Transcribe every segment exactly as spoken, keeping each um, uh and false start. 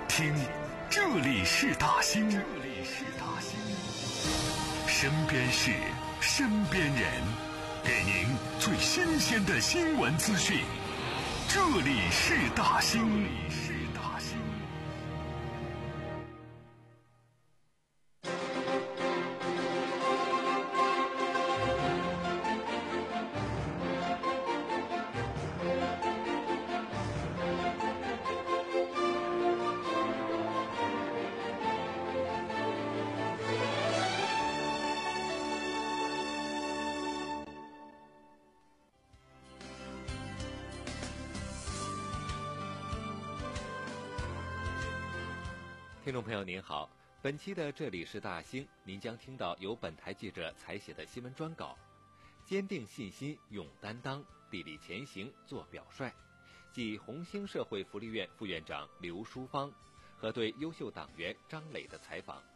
听，这里是大兴，这里是大兴，身边事，身边人，给您最新鲜的新闻资讯。这里是大兴，这里是大兴。 听众朋友您好，本期的这里是大兴，您将听到由本台记者采写的新闻专稿。坚定信心，勇担当，砥砺前行，做表率，继红星社会福利院副院长刘淑芳和对优秀党员张磊的采访。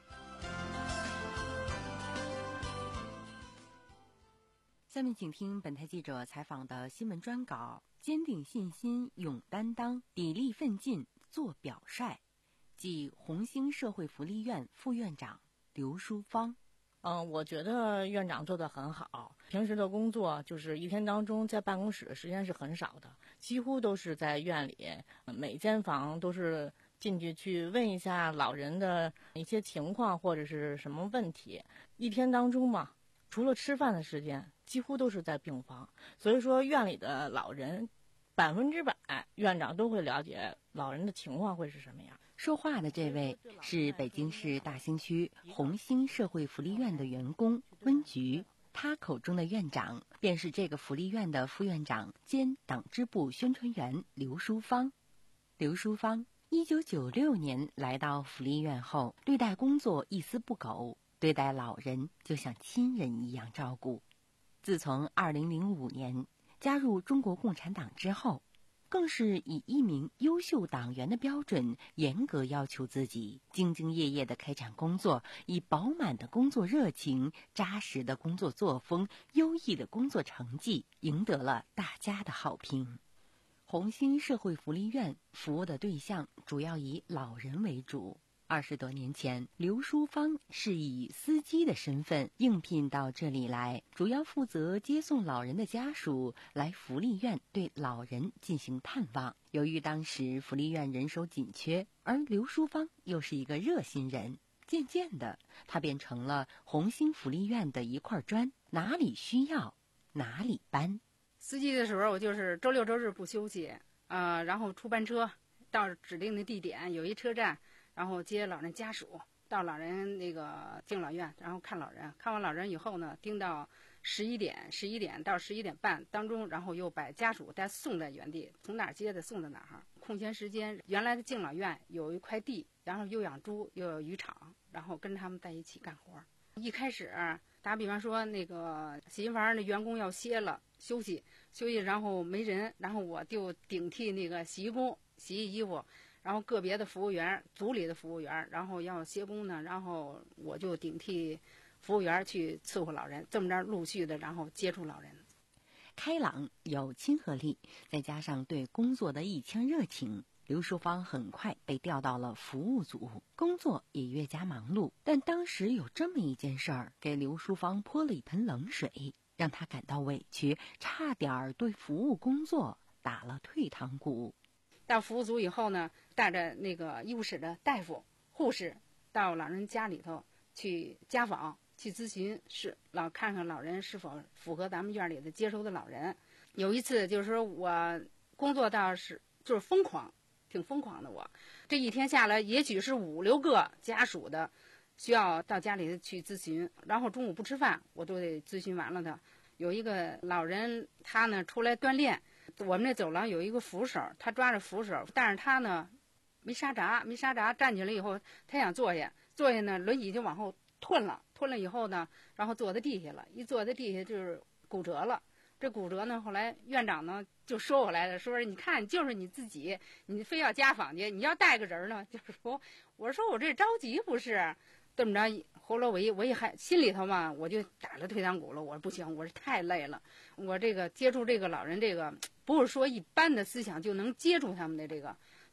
下面请听本台记者采访的新闻专稿：坚定信心，勇担当，砥砺奋进，做表率。即红星社会福利院副院长刘淑芳。 嗯，我觉得院长做得很好。平时的工作就是一天当中在办公室的时间是很少的，几乎都是在院里，每间房都是进去去问一下老人的一些情况或者是什么问题。一天当中嘛，除了吃饭的时间，几乎都是在病房。所以说院里的老人百分之百院长都会了解老人的情况会是什么样。 说话的这位是北京市大兴区红星社会福利院的员工温菊，他口中的院长便是这个福利院的副院长兼党支部宣传员刘淑芳。刘淑芳一九九六年来到福利院后，对待工作一丝不苟，对待老人就像亲人一样照顾。自从二零零五年加入中国共产党之后，更是以一名优秀党员的标准严格要求自己，兢兢业业地开展工作，以饱满的工作热情、扎实的工作作风、优异的工作成绩赢得了大家的好评。红星社会福利院服务的对象主要以老人为主。二十多年前，刘淑芳是以司机的身份应聘到这里来，主要负责接送老人的家属来福利院对老人进行探望。由于当时福利院人手紧缺，而刘淑芳又是一个热心人，渐渐的，她便成了红星福利院的一块砖，哪里需要哪里搬。 司机的时候，我就是周六周日不休息，呃，然后出班车到指定的地点，有一车站。然后接老人家属到老人那个敬老院，然后看老人，看完老人以后呢，盯到十一点，十一点到十一点半当中，然后又把家属再送在原地，从哪儿接的送到哪儿。空闲时间，原来的敬老院有一块地，然后又养猪又有渔场，然后跟他们在一起干活。一开始打比方说那个洗衣房的员工要歇了休息休息，然后没人，然后我就顶替那个洗衣工洗衣服。然后个别的服务员，组里的服务员，然后要歇工呢，然后我就顶替服务员去伺候老人，这么着陆续的，然后接触老人。 开朗有亲和力，再加上对工作的一腔热情，刘淑芳很快被调到了服务组，工作也越加忙碌。但当时有这么一件事儿，给刘淑芳泼了一盆冷水，让她感到委屈，差点对服务工作打了退堂鼓。 到服务组以后呢，带着那个医务室的大夫、护士到老人家里头去家访、去咨询，是老看看老人是否符合咱们院里的接收的老人。有一次就是说我工作到是就是疯狂，挺疯狂的我。这一天下来，也许是五六个家属的需要到家里去咨询，然后中午不吃饭，我都得咨询完了的。有一个老人，他呢出来锻炼。我们那走廊有一个扶手，他抓着扶手，但是他呢没刹闸，没刹闸，站起来以后，他想坐下，坐下呢，轮椅就往后吞了，吞了以后呢，然后坐在地下了，一坐在地下就是骨折了。这骨折呢，后来院长呢就说我来了，说你看就是你自己，你非要家访去，你要带个人呢，就是说，我说我这着急不是，这么着，后来我一我一还心里头嘛，我就打了退堂鼓了，我说不行，我是太累了，我这个接触这个老人这个不是说一般的思想就能接触他们的这个。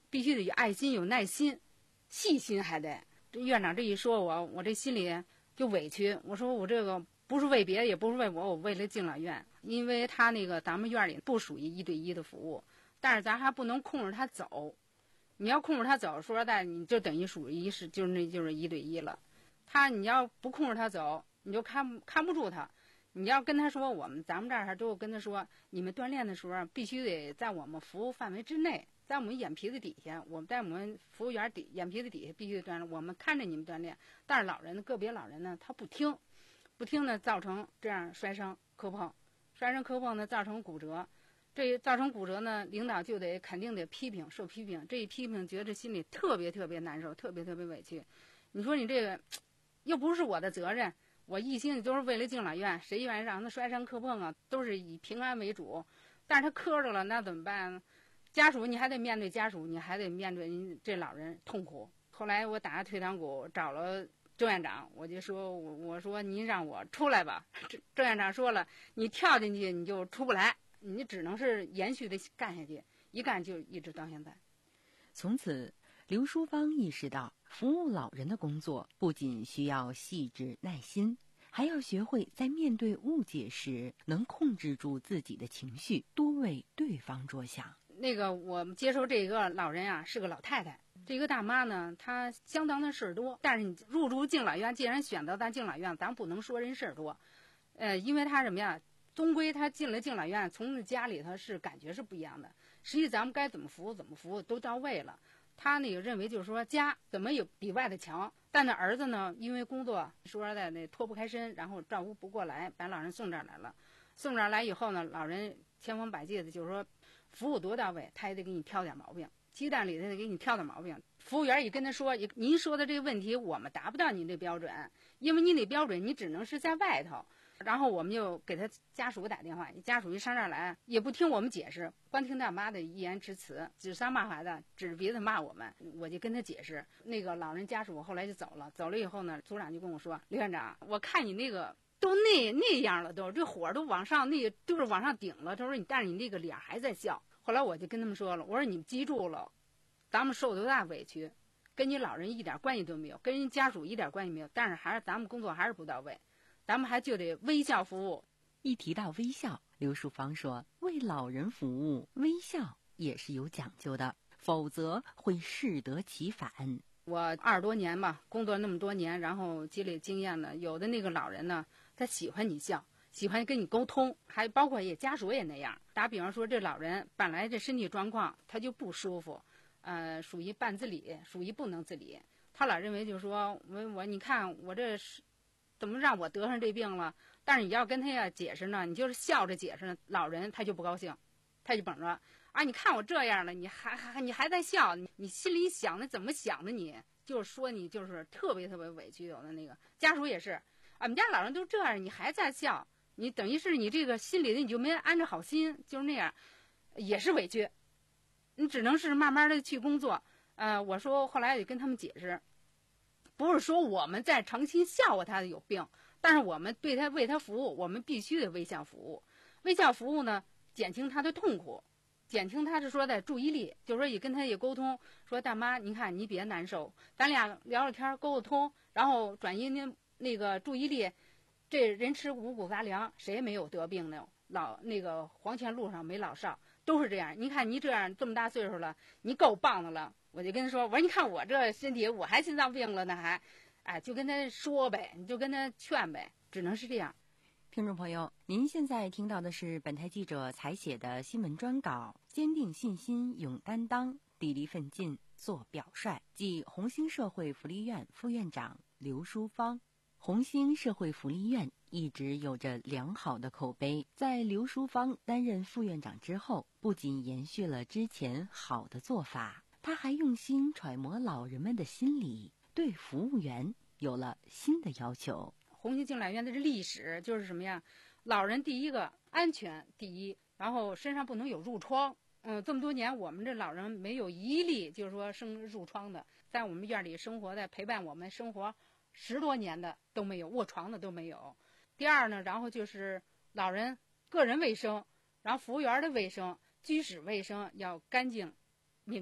必须得有爱心、有耐心、细心，还得。这院长这一说我，我这心里就委屈。我说我这个不是为别的，也不是为我，我为了敬老院，因为他那个咱们院里不属于一对一的服务，但是咱还不能控制他走。你要控制他走，说实在，你就等于属于是就是那就是一对一了。他你要不控制他走，你就看看不住他。你要跟他说，我们咱们这儿都跟他说，你们锻炼的时候必须得在我们服务范围之内，在我们眼皮子底下，我们在我们服务员底眼皮子底下必须得锻炼，我们看着你们锻炼。但是老人个别老人呢，他不听，不听呢，造成这样摔伤磕碰，摔伤磕碰呢，造成骨折。这造成骨折呢，领导就得肯定得批评，受批评。这一批评，觉得心里特别特别难受，特别特别委屈。你说你这个又不是我的责任，我一心都是为了敬老院，谁愿意让他摔伤磕碰啊？都是以平安为主。但是他磕着了，那怎么办？家属你还得面对家属，你还得面对您这老人痛苦。后来我打下退堂鼓，找了周院长，我就说我我说您让我出来吧。周院长说了，你跳进去你就出不来。你只能是延续的干下去，一干就一直到现在。 从此，刘淑芳意识到，服务老人的工作不仅需要细致耐心，还要学会在面对误解时能控制住自己的情绪，多为对方着想。 那个我们接受这个老人啊，是个老太太。这个大妈呢，她相当的事儿多，但是你入住敬老院，既然选择咱敬老院，咱不能说人事儿多，呃，因为她什么呀？终归他进了敬老院，从家里头是感觉是不一样的。实际咱们该怎么服务怎么服务都到位了。他那个认为就是说家怎么有比外的强，但那儿子呢，因为工作说实在那脱不开身，然后照顾不过来，把老人送这儿来了。送这儿来以后呢，老人千方百计的就是说服务多到位，他也得给你挑点毛病，鸡蛋里头得给你挑点毛病。服务员一跟他说，您说的这个问题我们达不到您这标准，因为您那标准你只能是在外头。然后我们就给他家属打电话，家属一上这儿来也不听我们解释，光听大妈的一言之词，指桑骂槐的，指着鼻子骂我们。我就跟他解释，那个老人家属后来就走了，走了以后呢，组长就跟我说，刘院长，我看你那个都那那样了，都这火都往上，那都是往上顶了。他说你，但是你那个脸还在笑。后来我就跟他们说了，我说你们记住了，咱们受多大委屈，跟你老人一点关系都没有，跟人家属一点关系没有，但是还是咱们工作还是不到位。咱们还就得微笑服务。 一提到微笑，刘淑芳说，为老人服务，微笑也是有讲究的，否则会适得其反。 我二十多年吧，工作那么多年，然后积累经验呢，有的那个老人呢，他喜欢你笑，喜欢跟你沟通，还包括也家属也那样。打比方说，这老人本来这身体状况他就不舒服，呃，属于半自理，属于不能自理。他老认为就是说，我我你看我这是。怎么让我得上这病了？但是你要跟他要解释呢，你就是笑着解释呢，老人他就不高兴，他就绷着啊！你看我这样了，你还还你还在笑，你你心里想的怎么想的你？就是说你就是特别特别委屈。有的那个家属也是，俺们家老人都这样，你还在笑，你等于是你这个心里的你就没安着好心，就是那样，也是委屈。你只能是慢慢的去工作。呃，我说后来也跟他们解释。不是说我们在诚心笑话他有病，但是我们对他为他服务，我们必须得微笑服务。微笑服务呢，减轻他的痛苦，减轻他是说的注意力，就是说也跟他也沟通，说大妈，您看你别难受，咱俩聊聊天沟沟通，然后转移您那个注意力。这人吃五谷杂粮，谁没有得病呢？老那个黄泉路上没老少，都是这样。你看你这样这么大岁数了，你够棒的了。我就跟他说，我说你看我这身体，我还心脏病了呢，还，哎，就跟他说呗，你就跟他劝呗，只能是这样。 听众朋友，您现在听到的是本台记者采写的新闻专稿，坚定信心，勇担当，砥砺奋进，做表率，即红星社会福利院副院长刘淑芳。红星社会福利院一直有着良好的口碑，在刘淑芳担任副院长之后，不仅延续了之前好的做法，他还用心揣摩老人们的心理，对服务员有了新的要求。 红星敬老院的这历史就是什么呀？老人第一个安全第一，然后身上不能有褥疮。嗯，这么多年我们这老人没有一例就是说生褥疮的，在我们院里生活的陪伴我们生活十多年的都没有，卧床的都没有。第二呢，然后就是老人个人卫生，然后服务员的卫生、居室卫生要干净明亮，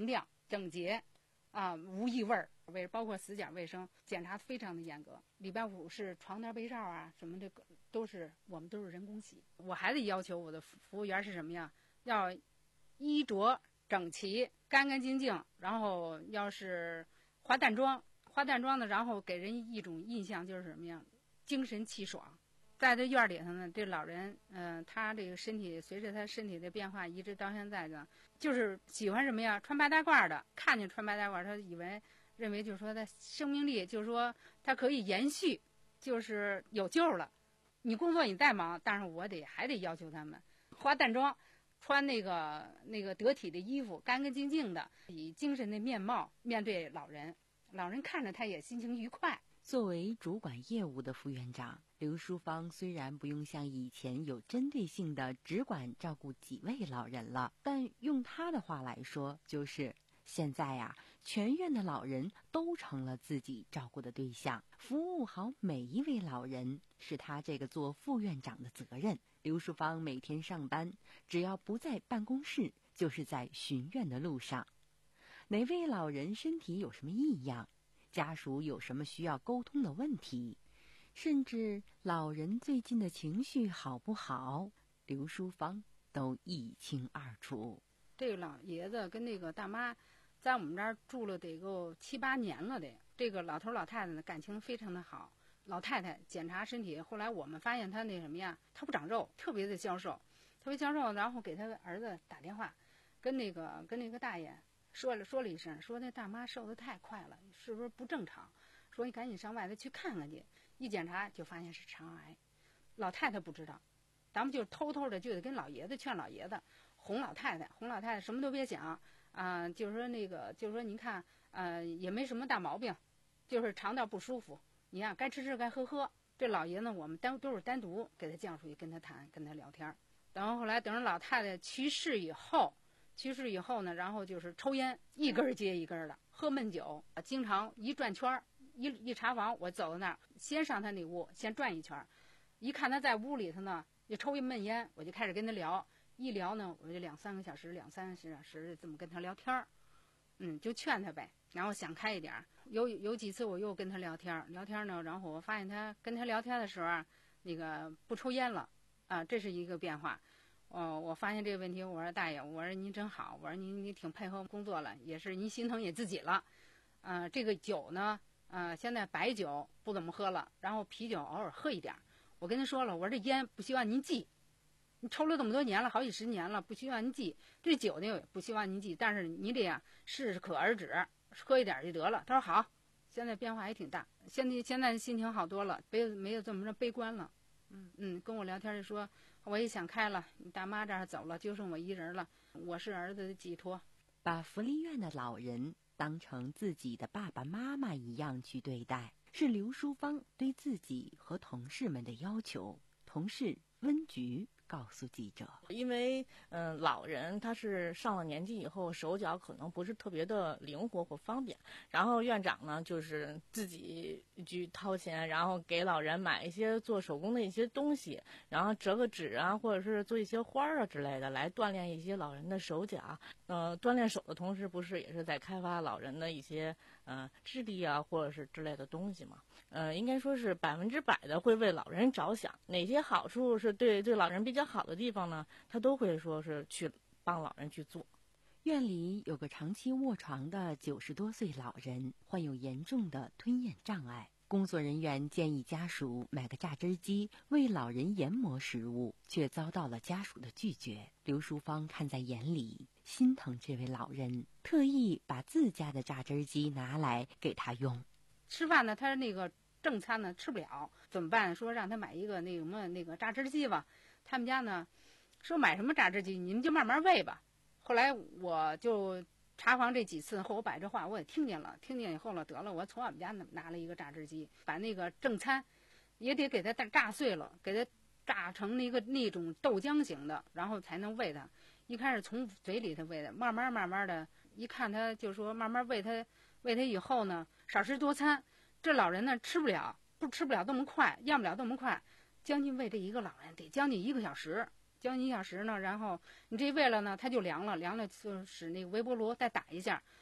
整洁，啊，无异味儿，卫包括死角卫生检查非常的严格。礼拜五是床单被罩啊什么的都是我们都是人工洗。我还得要求我的服务员是什么呀？要衣着整齐、干干净净，然后要是化淡妆，化淡妆的，然后给人一种印象就是什么呀？精神气爽。在这院里头呢，这老人，嗯、呃，他这个身体随着他身体的变化，一直到现在呢，就是喜欢什么呀？穿白大褂的，看见穿白大褂，他以为认为就是说他生命力，就是说他可以延续，就是有救了。你工作你再忙，但是我得还得要求他们化淡妆，穿那个那个得体的衣服，干干净净的，以精神的面貌面对老人，老人看着他也心情愉快。 作为主管业务的副院长，刘淑芳虽然不用像以前有针对性的只管照顾几位老人了，但用她的话来说，就是现在呀、啊，全院的老人都成了自己照顾的对象，服务好每一位老人是她这个做副院长的责任。刘淑芳每天上班，只要不在办公室，就是在巡院的路上。哪位老人身体有什么异样，家属有什么需要沟通的问题，甚至老人最近的情绪好不好，刘淑芳都一清二楚。 这个老爷子跟那个大妈在我们这儿住了得够七八年了的，这个老头老太太呢感情非常的好。老太太检查身体，后来我们发现她那什么呀，她不长肉，特别的消瘦，特别消瘦，然后给她儿子打电话，跟那个跟那个大爷说了说了一声，说那大妈瘦得太快了，是不是不正常？说你赶紧上外头去看看去。一检查就发现是肠癌。老太太不知道，咱们就偷偷的就得跟老爷子劝老爷子，哄老太太，哄老太太什么都别讲啊、呃，就是说那个，就是说您看，呃，也没什么大毛病，就是肠道不舒服，你呀、啊、该吃吃该喝喝。这老爷呢，我们单都是单独给他叫出去跟他谈，跟他聊天。然后后来等着老太太去世以后。去世以后呢，然后就是抽烟，一根接一根的，喝闷酒，经常一转圈一一查房，我走到那儿，先上他那屋，先转一圈，一看他在屋里头呢，就抽一闷烟，我就开始跟他聊，一聊呢，我就两三个小时，两三个小时这么跟他聊天，嗯，就劝他呗，然后想开一点。有有几次我又跟他聊天，聊天呢，然后我发现他跟他聊天的时候啊，那个不抽烟了，啊，这是一个变化。哦，我发现这个问题，我说大爷，我说您真好，我说您你挺配合工作了，也是您心疼你自己了。呃，这个酒呢，呃，现在白酒不怎么喝了，然后啤酒偶尔喝一点。我跟他说了，我说这烟不希望您忌，你抽了这么多年了，好几十年了，不希望您忌。这酒呢，不希望您忌，但是你这样适可而止，喝一点就得了。他说好，现在变化也挺大，现在现在心情好多了，没有没有这么着悲观了。嗯嗯，跟我聊天就说，我也想开了，你大妈这儿走了，就剩我一人了，我是儿子的寄托。 把福利院的老人当成自己的爸爸妈妈一样去对待，是刘淑芳对自己和同事们的要求。同事温菊告诉记者， 因为嗯、呃，老人他是上了年纪以后，手脚可能不是特别的灵活或方便，然后院长呢就是自己去掏钱，然后给老人买一些做手工的一些东西，然后折个纸啊，或者是做一些花啊之类的，来锻炼一些老人的手脚。呃，锻炼手的同时，不是也是在开发老人的一些呃智力啊，或者是之类的东西嘛？呃，应该说是百分之百的会为老人着想，哪些好处是对对老人比较好的地方呢，他都会说是去帮老人去做。 院里有个长期卧床的九十多岁老人，患有严重的吞咽障碍。工作人员建议家属买个榨汁机为老人研磨食物，却遭到了家属的拒绝。刘淑芳看在眼里，心疼这位老人，特意把自家的榨汁机拿来给他用。 吃饭呢，他那个正餐呢吃不了，怎么办？说让他买一个那什么那个榨汁机吧。他们家呢说买什么榨汁机，你们就慢慢喂吧。后来我就查房这几次后，我把这话我也听见了，听见以后了，得了，我从我们家拿了一个榨汁机，把那个正餐也得给它榨碎了，给它榨成那个那种豆浆型的，然后才能喂它。一开始从嘴里头喂的，慢慢慢慢的，一看他就说慢慢喂他，喂他以后呢，少食多餐。这老人呢吃不了，不吃不了这么快，咽不了这么快，将近喂这一个老人得将近一个小时。将近一小时呢，然后你这喂了呢，它就凉了，凉了就使那个微波炉再打一下，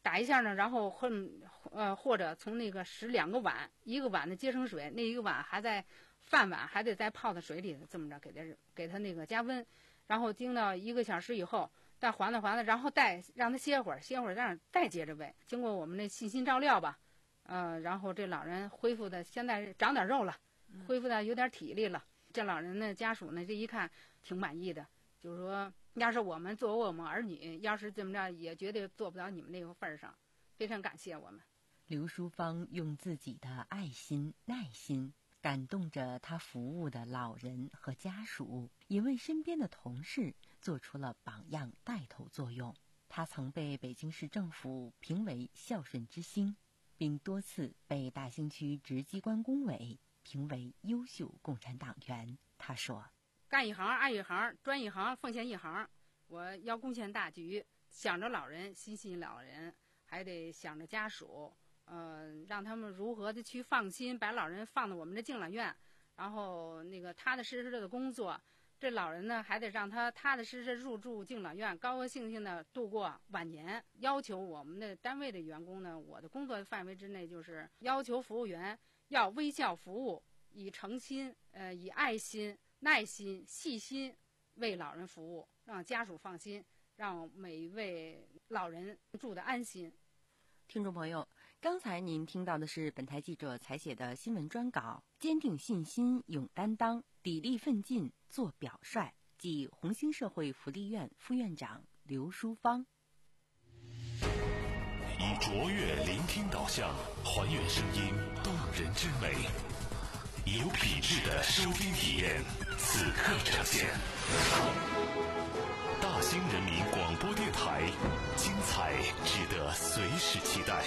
打一下呢，然后混呃或者从那个使两个碗，一个碗的接生水，那一个碗还在饭碗还得再泡在水里，这么着给它给它那个加温，然后经到一个小时以后，再缓缓缓的，然后再让它歇会儿，歇会儿让再接着喂。经过我们那细心照料吧，呃，然后这老人恢复的现在长点肉了，恢复的有点体力了。这老人的家属呢，这一看挺满意的，就是说，要是我们作为我们儿女，要是这么着，也绝对做不到你们那个份儿上。非常感谢我们。 刘淑芳用自己的爱心、耐心感动着他服务的老人和家属，也为身边的同事做出了榜样带头作用。他曾被北京市政府评为孝顺之星，并多次被大兴区直机关工委评为优秀共产党员。他说： 干一行爱一行，专一行奉献一行，我要贡献大局，想着老人，心系老人，还得想着家属，呃，让他们如何的去放心把老人放到我们的敬老院，然后那个踏踏实实的工作。这老人呢，还得让他踏踏实实入住敬老院，高高兴兴的度过晚年。要求我们的单位的员工呢，我的工作范围之内就是要求服务员要微笑服务，以诚心、呃，以爱心、耐心、细心为老人服务，让家属放心，让每一位老人住得安心。 听众朋友，刚才您听到的是本台记者采写的新闻专稿，坚定信心，勇担当，砥砺奋进，做表率，即红星社会福利院副院长刘淑芳。 以卓越聆听导向，还原声音动人之美，有品质的收听体验，此刻呈现。大兴人民广播电台，精彩值得随时期待。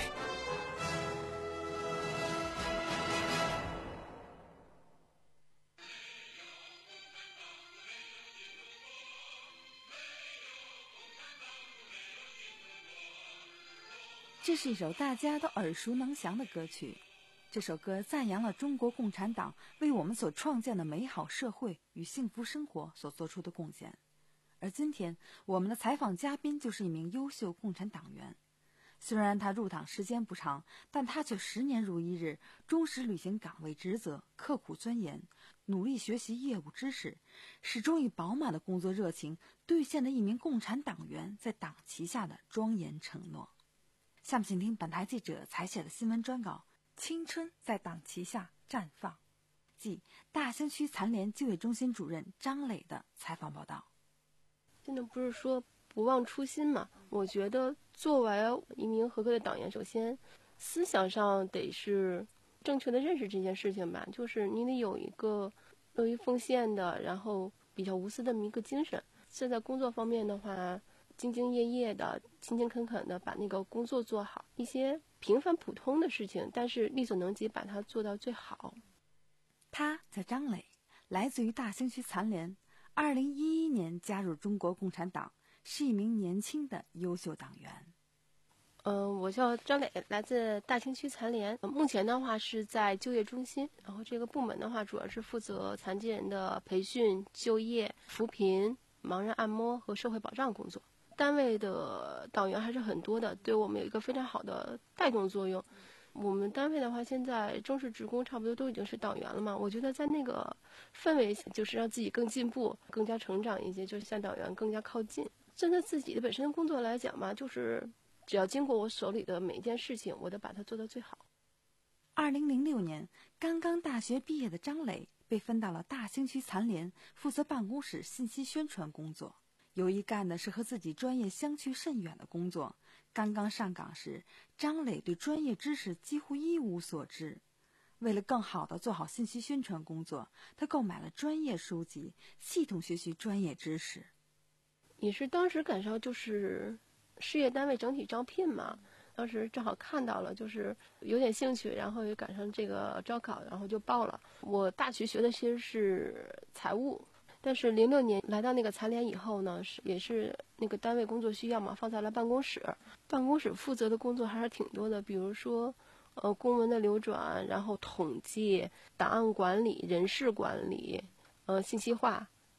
这是一首大家都耳熟能详的歌曲。这首歌赞扬了中国共产党为我们所创建的美好社会与幸福生活所做出的贡献。而今天我们的采访嘉宾就是一名优秀共产党员。虽然他入党时间不长，但他却十年如一日，忠实履行岗位职责，刻苦钻研，努力学习业务知识，始终以饱满的工作热情兑现了一名共产党员在党旗下的庄严承诺。下面请听本台记者采写的新闻专稿《青春在党旗下绽放》，即大兴区残联就业中心主任张磊的采访报道。 真的不是说不忘初心嘛？我觉得作为一名合格的党员，首先思想上得是正确的认识这件事情吧，就是你得有一个乐于奉献的，然后比较无私的一个精神。现在工作方面的话，兢兢业业的、勤勤恳恳的把那个工作做好，一些平凡普通的事情，但是力所能及把它做到最好。 他叫张磊，来自于大兴区残联，二零一一年加入中国共产党，是一名年轻的优秀党员。 嗯、呃，我叫张磊，来自大兴区残联，呃、目前的话是在就业中心，然后这个部门的话主要是负责残疾人的培训、就业、扶贫、盲人按摩和社会保障工作。单位的党员还是很多的，对我们有一个非常好的带动作用。我们单位的话，现在正式职工差不多都已经是党员了嘛。我觉得在那个氛围，就是让自己更进步、更加成长一些，就是向党员更加靠近。针对自己的本身的工作来讲嘛，就是只要经过我手里的每一件事情，我都把它做到最好。 二零零六年，刚刚大学毕业的张磊被分到了大兴区残联，负责办公室信息宣传工作。由于干的是和自己专业相去甚远的工作，刚刚上岗时，张磊对专业知识几乎一无所知。为了更好地做好信息宣传工作，他购买了专业书籍，系统学习专业知识。 也是当时赶上就是事业单位整体招聘嘛，当时正好看到了，就是有点兴趣，然后也赶上这个招考，然后就报了。我大学学的其实是财务，但是零六年来到那个残联以后呢，是也是那个单位工作需要嘛，放在了办公室。办公室负责的工作还是挺多的，比如说，呃，公文的流转，然后统计、档案管理、人事管理，呃，信息化，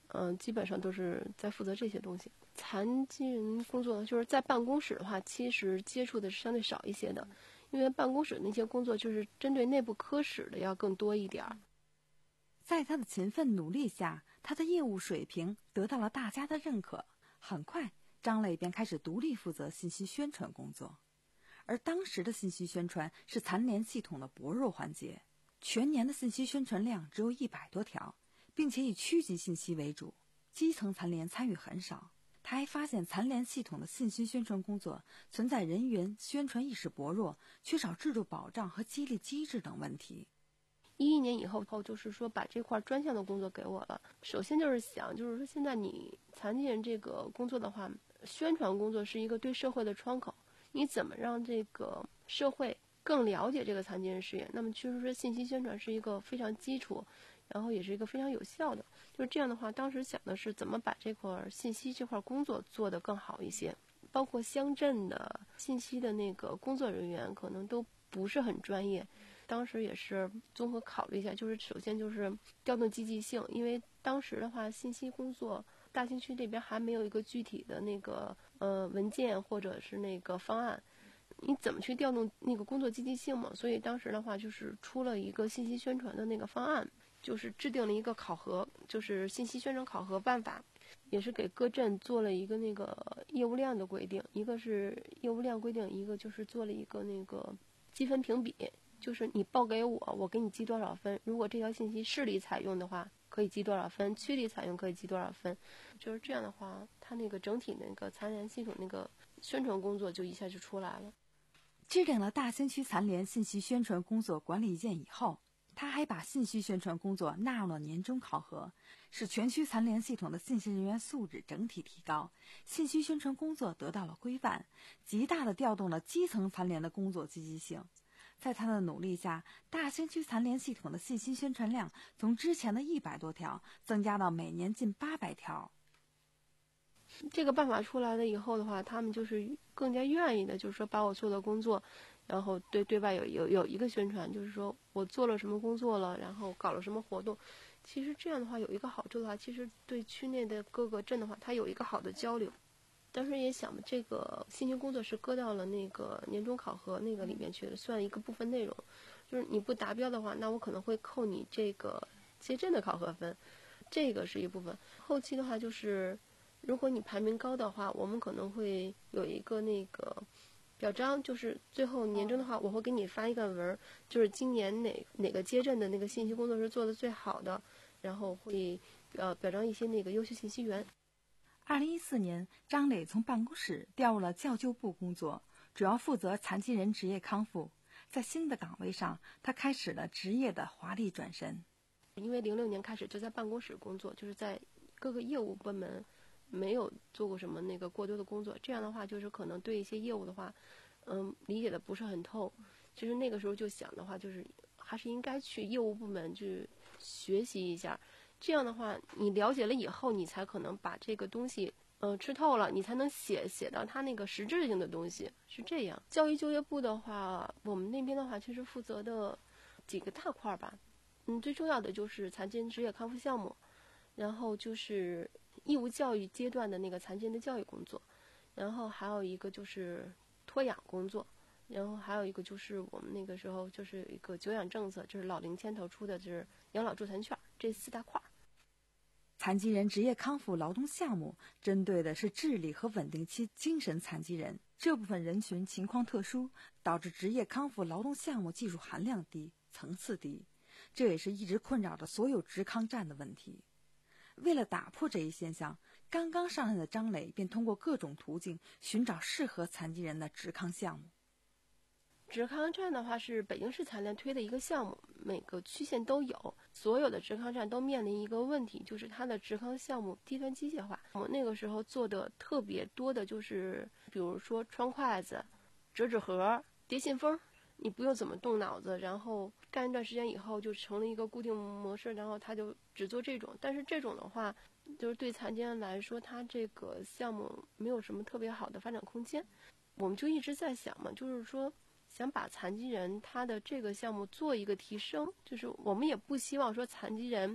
嗯、呃，基本上都是在负责这些东西。残疾人工作就是在办公室的话，其实接触的是相对少一些的，因为办公室那些工作就是针对内部科室的要更多一点儿。 在他的勤奋努力下，他的业务水平得到了大家的认可。很快，张磊便开始独立负责信息宣传工作。而当时的信息宣传是残联系统的薄弱环节，全年的信息宣传量只有一百多条，并且以区级信息为主，基层残联参与很少。他还发现残联系统的信息宣传工作存在人员宣传意识薄弱、缺少制度保障和激励机制等问题。 一一年以后后，就是说把这块专项的工作给我了。首先就是想，就是说现在你残疾人这个工作的话，宣传工作是一个对社会的窗口，你怎么让这个社会更了解这个残疾人事业？那么确实说信息宣传是一个非常基础，然后也是一个非常有效的。就是这样的话，当时想的是怎么把这块信息这块工作做得更好一些，包括乡镇的信息的那个工作人员可能都不是很专业。当时也是综合考虑一下，就是首先就是调动积极性，因为当时的话，信息工作大兴区这边还没有一个具体的那个呃文件或者是那个方案，你怎么去调动那个工作积极性嘛？所以当时的话就是出了一个信息宣传的那个方案，就是制定了一个考核，就是信息宣传考核办法，也是给各镇做了一个那个业务量的规定，一个是业务量规定，一个就是做了一个那个积分评比。就是你报给我，我给你记多少分，如果这条信息市里采用的话可以记多少分，区里采用可以记多少分，就是这样的话，它那个整体那个残联系统那个宣传工作就一下就出来了。 制定了大兴区残联信息宣传工作管理意见以后，他还把信息宣传工作纳入了年终考核，使全区残联系统的信息人员素质整体提高，信息宣传工作得到了规范，极大地调动了基层残联的工作积极性。在他的努力下，大兴区残联系统的信息宣传量从之前的一百多条增加到每年近八百条。 这个办法出来了以后的话，他们就是更加愿意的，就是说把我做的工作，然后对对外有有有一个宣传，就是说我做了什么工作了，然后搞了什么活动。其实这样的话有一个好处的话，其实对区内的各个镇的话，它有一个好的交流。当时也想，这个信息工作是搁到了那个年终考核那个里面去的，算一个部分内容。就是你不达标的话，那我可能会扣你这个街镇的考核分，这个是一部分。后期的话就是，如果你排名高的话，我们可能会有一个那个表彰，就是最后年终的话，我会给你发一个文，就是今年哪哪个街镇的那个信息工作是做的最好的，然后会呃表彰一些那个优秀信息员。 二零一四年，张磊从办公室调入了教救部工作，主要负责残疾人职业康复。在新的岗位上，他开始了职业的华丽转身。 因为零六年开始就在办公室工作，就是在各个业务部门没有做过什么那个过多的工作，这样的话就是可能对一些业务的话，嗯，理解的不是很透。其实那个时候就想的话，就是还是应该去业务部门去学习一下。这样的话，你了解了以后，你才可能把这个东西，呃，吃透了，你才能写写到它那个实质性的东西，是这样。教育就业部的话，我们那边的话，其实负责的几个大块吧，嗯，最重要的就是残疾人职业康复项目，然后就是义务教育阶段的那个残疾人的教育工作，然后还有一个就是托养工作，然后还有一个就是我们那个时候就是一个久养政策，就是老龄牵头出的就是养老助残券，这四大块。 残疾人职业康复劳动项目针对的是智力和稳定期精神残疾人，这部分人群情况特殊，导致职业康复劳动项目技术含量低、层次低，这也是一直困扰着所有职康站的问题。为了打破这一现象，刚刚上任的张磊便通过各种途径寻找适合残疾人的职康项目。 职康站的话是北京市残联推的一个项目，每个区县都有。所有的职康站都面临一个问题，就是它的职康项目低端机械化。我们那个时候做的特别多的就是，比如说穿筷子、折纸盒、叠信封，你不用怎么动脑子，然后干一段时间以后就成了一个固定模式，然后他就只做这种。但是这种的话，就是对残疾人来说，它这个项目没有什么特别好的发展空间。我们就一直在想嘛，就是说想把残疾人他的这个项目做一个提升，就是我们也不希望说残疾人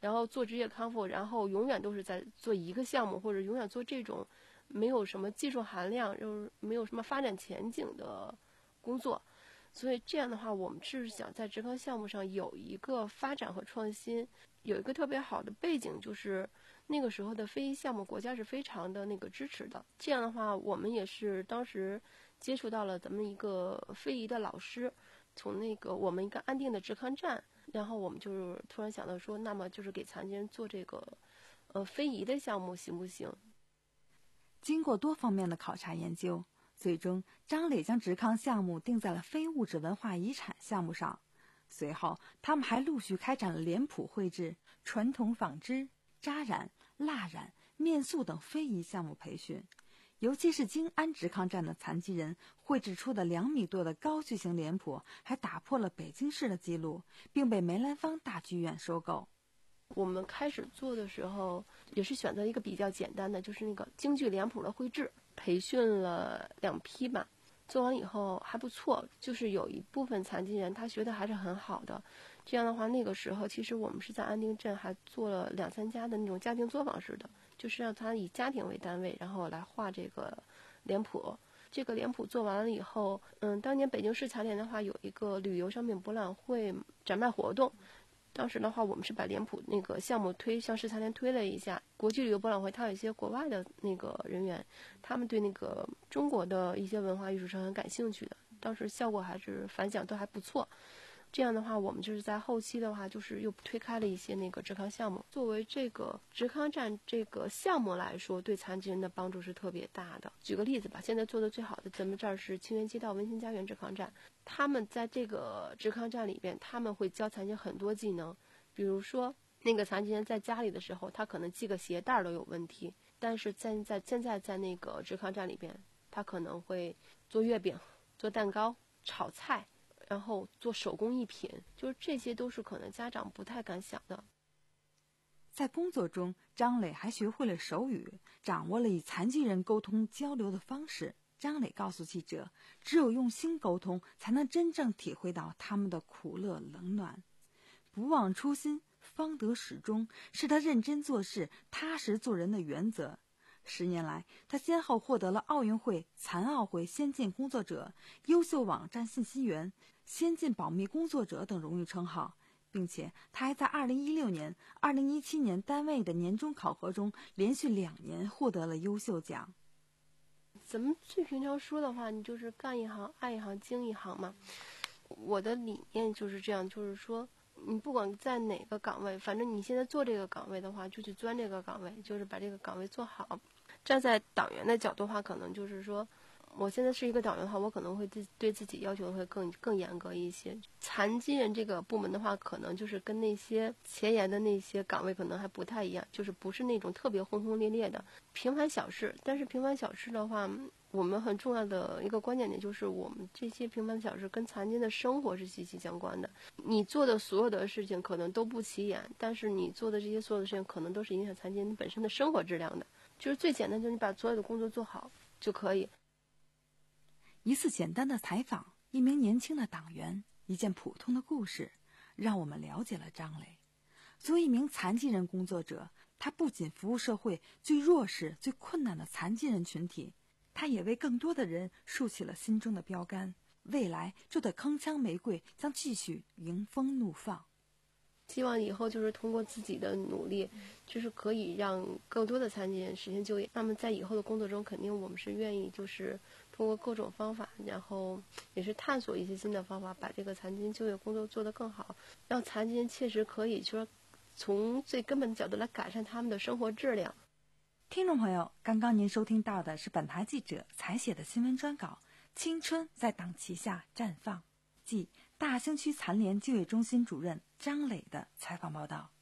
然后做职业康复，然后永远都是在做一个项目，或者永远做这种没有什么技术含量，就是没有什么发展前景的工作。所以这样的话，我们是想在职康项目上有一个发展和创新，有一个特别好的背景，就是那个时候的非遗项目国家是非常的那个支持的。这样的话，我们也是当时接触到了咱们一个非遗的老师，从那个我们一个安定的职康站，然后我们就是突然想到说，那么就是给残疾人做这个呃非遗的项目行不行？ 经过多方面的考察研究，最终张磊将职康项目定在了非物质文化遗产项目上。随后他们还陆续开展了脸谱绘制、传统纺织、扎染、蜡染、面塑等非遗项目培训。尤其是京安职康站的残疾人绘制出的两米多的高巨型脸谱，还打破了北京市的记录，并被梅兰芳大剧院收购。 我们开始做的时候，也是选择一个比较简单的，就是那个京剧脸谱的绘制，培训了两批吧。做完以后还不错，就是有一部分残疾人他学的还是很好的。这样的话，那个时候其实我们是在安定镇还做了两三家的那种家庭作坊式的，就是让他以家庭为单位，然后来画这个脸谱。这个脸谱做完了以后，嗯，当年北京市残联的话有一个旅游商品博览会展卖活动。当时的话，我们是把脸谱那个项目推向市残联推了一下。国际旅游博览会，它有一些国外的那个人员，他们对那个中国的一些文化艺术是很感兴趣的。当时效果还是反响都还不错。这样的话，我们就是在后期的话，就是又推开了一些那个职康项目。作为这个职康站这个项目来说，对残疾人的帮助是特别大的。举个例子吧，现在做的最好的，咱们这儿是清源街道温馨家园职康站，他们在这个职康站里边，他们会教残疾人很多技能，比如说那个残疾人在家里的时候，他可能系个鞋带都有问题，但是在在现在在那个职康站里边，他可能会做月饼、做蛋糕、炒菜。然后做手工艺品，就是这些都是可能家长不太敢想的。 在工作中，张磊还学会了手语，掌握了与残疾人沟通交流的方式。张磊告诉记者，只有用心沟通，才能真正体会到他们的苦乐冷暖。不忘初心，方得始终，是他认真做事、踏实做人的原则。十年来，他先后获得了奥运会、残奥会先进工作者、优秀网站信息员、先进保密工作者等荣誉称号，并且他还在二零一六年、二零一七年单位的年终考核中连续两年获得了优秀奖。 咱们最平常说的话，你就是干一行爱一行精一行嘛。我的理念就是这样，就是说你不管在哪个岗位，反正你现在做这个岗位的话，就去钻这个岗位，就是把这个岗位做好。站在党员的角度的话，可能就是说我现在是一个党员的话，我可能会自对自己要求会更更严格一些。残疾人这个部门的话，可能就是跟那些前沿的那些岗位可能还不太一样，就是不是那种特别轰轰烈烈的平凡小事。但是平凡小事的话，我们很重要的一个关键点就是，我们这些平凡小事跟残疾人的生活是息息相关的。你做的所有的事情可能都不起眼，但是你做的这些所有的事情，可能都是影响残疾人本身的生活质量的。就是最简单，就是你把所有的工作做好就可以。 一次简单的采访，一名年轻的党员，一件普通的故事，让我们了解了张磊。作为一名残疾人工作者，他不仅服务社会最弱势、最困难的残疾人群体，他也为更多的人竖起了心中的标杆。未来这朵铿锵玫瑰将继续迎风怒放。 希望以后就是通过自己的努力，就是可以让更多的残疾人实现就业。那么在以后的工作中，肯定我们是愿意就是通过各种方法，然后也是探索一些新的方法，把这个残疾人就业工作做得更好，让残疾人切实可以说从最根本的角度来改善他们的生活质量。 听众朋友，刚刚您收听到的是本台记者采写的新闻专稿《青春在党旗下绽放》，即大兴区残联就业中心主任张磊的采访报道。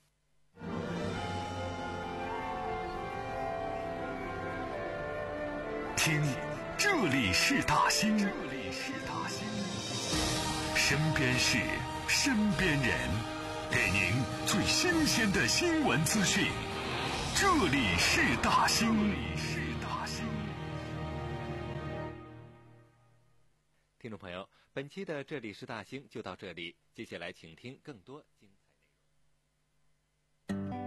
听，这里是大兴，这里是大兴，身边事，身边人，给您最新鲜的新闻资讯。这里是大兴，这里是大兴。 听众朋友，本期的这里是大兴就到这里，接下来请听更多精彩内容。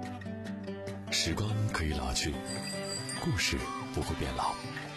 时光可以老去，故事不会变老。